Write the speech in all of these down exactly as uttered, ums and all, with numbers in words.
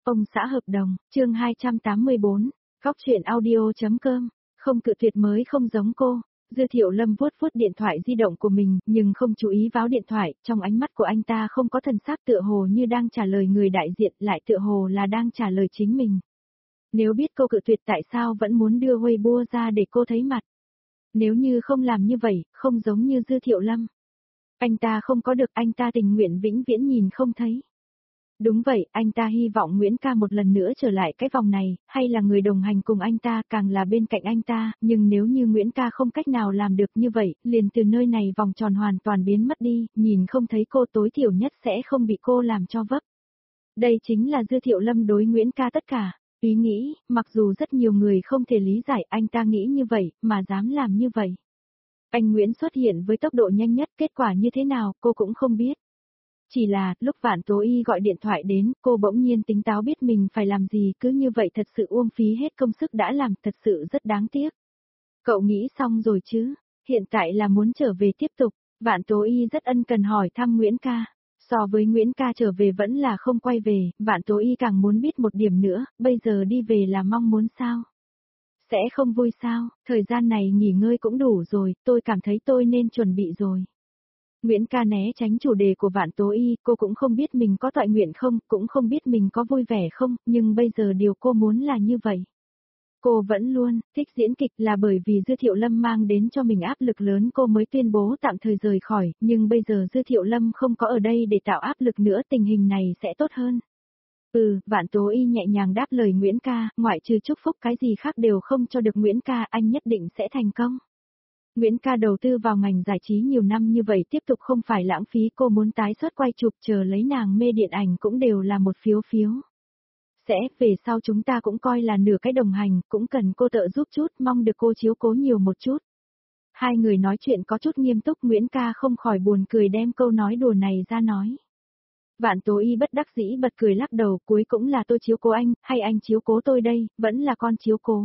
Ông xã hợp đồng, chương hai trăm tám mươi bốn, góc truyện audio.com, không cự tuyệt mới không giống cô. Dư Thiệu Lâm vuốt vuốt điện thoại di động của mình, nhưng không chú ý vào điện thoại, trong ánh mắt của anh ta không có thần sắc tựa hồ như đang trả lời người đại diện, lại tựa hồ là đang trả lời chính mình. Nếu biết cô cự tuyệt tại sao vẫn muốn đưa Weibo ra để cô thấy mặt? Nếu như không làm như vậy, không giống như Dư Thiệu Lâm. Anh ta không có được, anh ta tình nguyện vĩnh viễn nhìn không thấy. Đúng vậy, anh ta hy vọng Nguyễn Ca một lần nữa trở lại cái vòng này, hay là người đồng hành cùng anh ta, càng là bên cạnh anh ta, nhưng nếu như Nguyễn Ca không cách nào làm được như vậy, liền từ nơi này vòng tròn hoàn toàn biến mất đi, nhìn không thấy cô tối thiểu nhất sẽ không bị cô làm cho vấp. Đây chính là Dư Thiệu Lâm đối Nguyễn Ca tất cả, ý nghĩ, mặc dù rất nhiều người không thể lý giải anh ta nghĩ như vậy, mà dám làm như vậy. Anh Nguyễn xuất hiện với tốc độ nhanh nhất, kết quả như thế nào, cô cũng không biết. Chỉ là, lúc Vạn Tố Y gọi điện thoại đến, cô bỗng nhiên tính táo biết mình phải làm gì, cứ như vậy thật sự uổng phí hết công sức đã làm, thật sự rất đáng tiếc. Cậu nghĩ xong rồi chứ, hiện tại là muốn trở về tiếp tục, Vạn Tố Y rất ân cần hỏi thăm Nguyễn Ca. So với Nguyễn Ca trở về vẫn là không quay về, Vạn Tố Y càng muốn biết một điểm nữa, bây giờ đi về là mong muốn sao? Sẽ không vui sao, thời gian này nghỉ ngơi cũng đủ rồi, tôi cảm thấy tôi nên chuẩn bị rồi. Nguyễn Ca né tránh chủ đề của Vạn Tố Y, cô cũng không biết mình có toại nguyện không, cũng không biết mình có vui vẻ không, nhưng bây giờ điều cô muốn là như vậy. Cô vẫn luôn thích diễn kịch là bởi vì Dư Thiệu Lâm mang đến cho mình áp lực lớn cô mới tuyên bố tạm thời rời khỏi, nhưng bây giờ Dư Thiệu Lâm không có ở đây để tạo áp lực nữa, tình hình này sẽ tốt hơn. Ừ, Vạn Tố Y nhẹ nhàng đáp lời Nguyễn Ca, ngoại trừ chúc phúc cái gì khác đều không cho được Nguyễn Ca, anh nhất định sẽ thành công. Nguyễn Ca đầu tư vào ngành giải trí nhiều năm như vậy tiếp tục không phải lãng phí, cô muốn tái xuất quay chụp chờ lấy nàng mê điện ảnh cũng đều là một phiếu phiếu. Sẽ, về sau chúng ta cũng coi là nửa cái đồng hành, cũng cần cô trợ giúp chút, mong được cô chiếu cố nhiều một chút. Hai người nói chuyện có chút nghiêm túc, Nguyễn Ca không khỏi buồn cười đem câu nói đùa này ra nói. Vạn Tố Y bất đắc dĩ bật cười lắc đầu, cuối cũng là tôi chiếu cố anh, hay anh chiếu cố tôi đây, vẫn là con chiếu cố.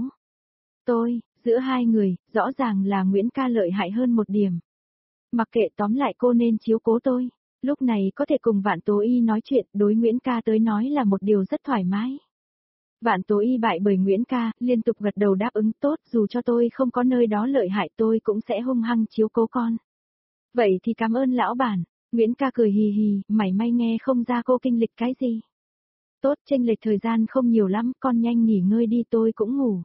Tôi, giữa hai người, rõ ràng là Nguyễn Ca lợi hại hơn một điểm. Mặc kệ, tóm lại cô nên chiếu cố tôi. Lúc này có thể cùng Vạn Tố Y nói chuyện, đối Nguyễn Ca tới nói là một điều rất thoải mái. Vạn Tố Y bại bởi Nguyễn Ca, liên tục gật đầu đáp ứng tốt, dù cho tôi không có nơi đó lợi hại tôi cũng sẽ hung hăng chiếu cố con. Vậy thì cảm ơn lão bản. Nguyễn Ca cười hì hì, mảy may nghe không ra cô kinh lịch cái gì. Tốt, chênh lệch thời gian không nhiều lắm, con nhanh nghỉ ngơi đi, tôi cũng ngủ.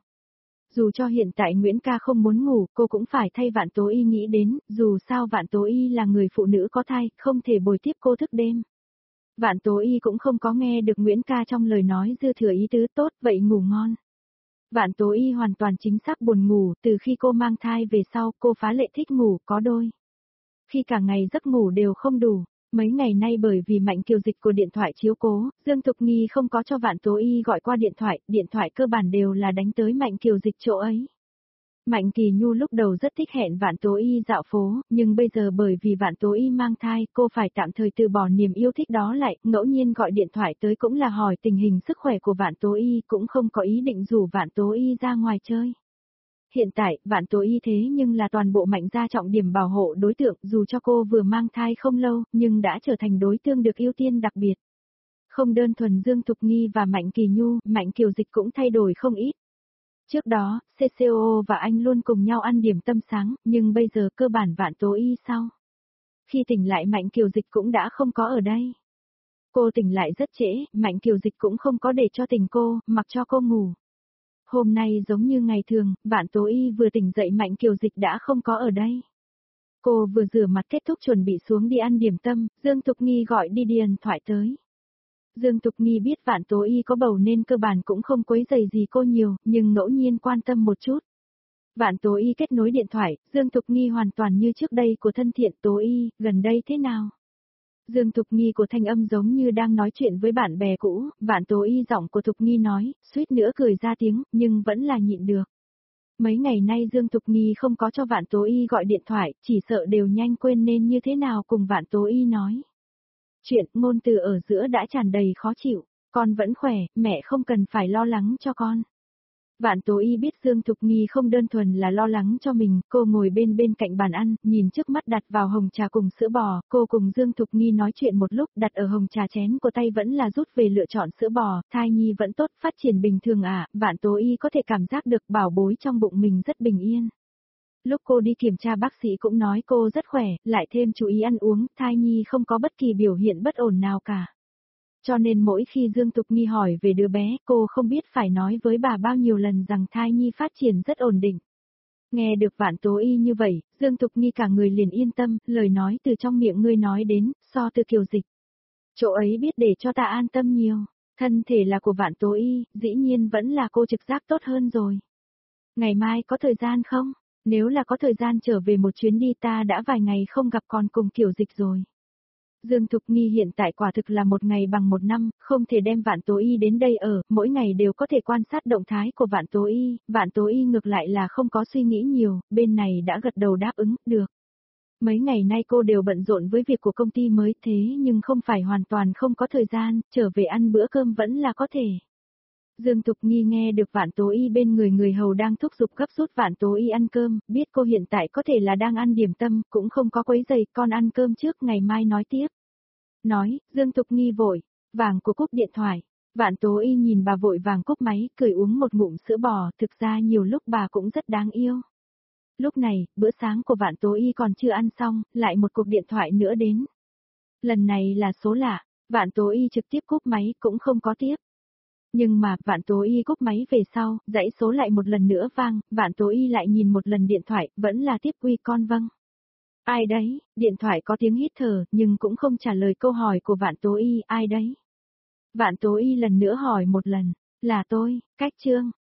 Dù cho hiện tại Nguyễn Ca không muốn ngủ, cô cũng phải thay Vạn Tố Y nghĩ đến, dù sao Vạn Tố Y là người phụ nữ có thai, không thể bồi tiếp cô thức đêm. Vạn Tố Y cũng không có nghe được Nguyễn Ca trong lời nói dư thừa ý tứ, tốt, vậy ngủ ngon. Vạn Tố Y hoàn toàn chính xác buồn ngủ, từ khi cô mang thai về sau, cô phá lệ thích ngủ, có đôi. Khi cả ngày giấc ngủ đều không đủ, mấy ngày nay bởi vì Mạnh Kiều Dịch của điện thoại chiếu cố, Dương Thục Nghi không có cho Vạn Tố Y gọi qua điện thoại, điện thoại cơ bản đều là đánh tới Mạnh Kiều Dịch chỗ ấy. Mạnh Kỳ Nhu lúc đầu rất thích hẹn Vạn Tố Y dạo phố, nhưng bây giờ bởi vì Vạn Tố Y mang thai, cô phải tạm thời từ bỏ niềm yêu thích đó lại, ngẫu nhiên gọi điện thoại tới cũng là hỏi tình hình sức khỏe của Vạn Tố Y, cũng không có ý định rủ Vạn Tố Y ra ngoài chơi. Hiện tại, Vạn Tố Y thế nhưng là toàn bộ Mạnh gia trọng điểm bảo hộ đối tượng, dù cho cô vừa mang thai không lâu, nhưng đã trở thành đối tượng được ưu tiên đặc biệt. Không đơn thuần Dương Thục Nghi và Mạnh Kỳ Nhu, Mạnh Kiều Dịch cũng thay đổi không ít. Trước đó, xê xê ô và anh luôn cùng nhau ăn điểm tâm sáng, nhưng bây giờ cơ bản Vạn Tố Y sau. Khi tỉnh lại Mạnh Kiều Dịch cũng đã không có ở đây. Cô tỉnh lại rất trễ, Mạnh Kiều Dịch cũng không có để cho tỉnh cô, mặc cho cô ngủ. Hôm nay giống như ngày thường, Vạn Tố Y vừa tỉnh dậy Mạnh Kiều Dịch đã không có ở đây. Cô vừa rửa mặt kết thúc chuẩn bị xuống đi ăn điểm tâm, Dương Thục Nghi gọi đi điện thoại tới. Dương Thục Nghi biết Vạn Tố Y có bầu nên cơ bản cũng không quấy rầy gì cô nhiều, nhưng ngẫu nhiên quan tâm một chút. Vạn Tố Y kết nối điện thoại, Dương Thục Nghi hoàn toàn như trước đây của thân thiện. Tố Y, gần đây thế nào? Dương Thục Nghi của thanh âm giống như đang nói chuyện với bạn bè cũ, Vạn Tố Y giọng của Thục Nghi nói, suýt nữa cười ra tiếng, nhưng vẫn là nhịn được. Mấy ngày nay Dương Thục Nghi không có cho Vạn Tố Y gọi điện thoại, chỉ sợ đều nhanh quên nên như thế nào cùng Vạn Tố Y nói. Chuyện, ngôn từ ở giữa đã tràn đầy khó chịu, con vẫn khỏe, mẹ không cần phải lo lắng cho con. Vạn Tố Y biết Dương Thục Nghi không đơn thuần là lo lắng cho mình, cô ngồi bên bên cạnh bàn ăn, nhìn trước mắt đặt vào hồng trà cùng sữa bò, cô cùng Dương Thục Nghi nói chuyện một lúc, đặt ở hồng trà chén của tay vẫn là rút về lựa chọn sữa bò, thai nhi vẫn tốt, phát triển bình thường à, Vạn Tố Y có thể cảm giác được bảo bối trong bụng mình rất bình yên. Lúc cô đi kiểm tra bác sĩ cũng nói cô rất khỏe, lại thêm chú ý ăn uống, thai nhi không có bất kỳ biểu hiện bất ổn nào cả. Cho nên mỗi khi Dương Thục Nghi hỏi về đứa bé, cô không biết phải nói với bà bao nhiêu lần rằng thai nhi phát triển rất ổn định. Nghe được Vạn Tố Y như vậy, Dương Thục Nghi cả người liền yên tâm, lời nói từ trong miệng ngươi nói đến, so từ Kiều Dịch. Chỗ ấy biết để cho ta an tâm nhiều, thân thể là của Vạn Tố Y, dĩ nhiên vẫn là cô trực giác tốt hơn rồi. Ngày mai có thời gian không? Nếu là có thời gian trở về một chuyến đi ta đã vài ngày không gặp con cùng Kiều Dịch rồi. Dương Thục Nghi hiện tại quả thực là một ngày bằng một năm, không thể đem Vạn Tố Y đến đây ở, mỗi ngày đều có thể quan sát động thái của Vạn Tố Y, Vạn Tố Y ngược lại là không có suy nghĩ nhiều, bên này đã gật đầu đáp ứng, được. Mấy ngày nay cô đều bận rộn với việc của công ty mới thế nhưng không phải hoàn toàn không có thời gian, trở về ăn bữa cơm vẫn là có thể. Dương Thục Nghi nghe được Vạn Tố Y bên người người hầu đang thúc giục gấp rút Vạn Tố Y ăn cơm, biết cô hiện tại có thể là đang ăn điểm tâm, cũng không có quấy giày, con ăn cơm trước ngày mai nói tiếp. Nói, Dương Thục Nghi vội, vàng của cúp điện thoại. Vạn Tố Y nhìn bà vội vàng cúp máy, cười uống một ngụm sữa bò, thực ra nhiều lúc bà cũng rất đáng yêu. Lúc này, bữa sáng của Vạn Tố Y còn chưa ăn xong, lại một cuộc điện thoại nữa đến. Lần này là số lạ, Vạn Tố Y trực tiếp cúp máy cũng không có tiếp. Nhưng mà, Vạn Tố Y cúp máy về sau, dãy số lại một lần nữa vang, Vạn Tố Y lại nhìn một lần điện thoại, vẫn là tiếp uy con vâng. Ai đấy, điện thoại có tiếng hít thở, nhưng cũng không trả lời câu hỏi của Vạn Tố Y, ai đấy. Vạn Tố Y lần nữa hỏi một lần, là tôi, Cách Trương.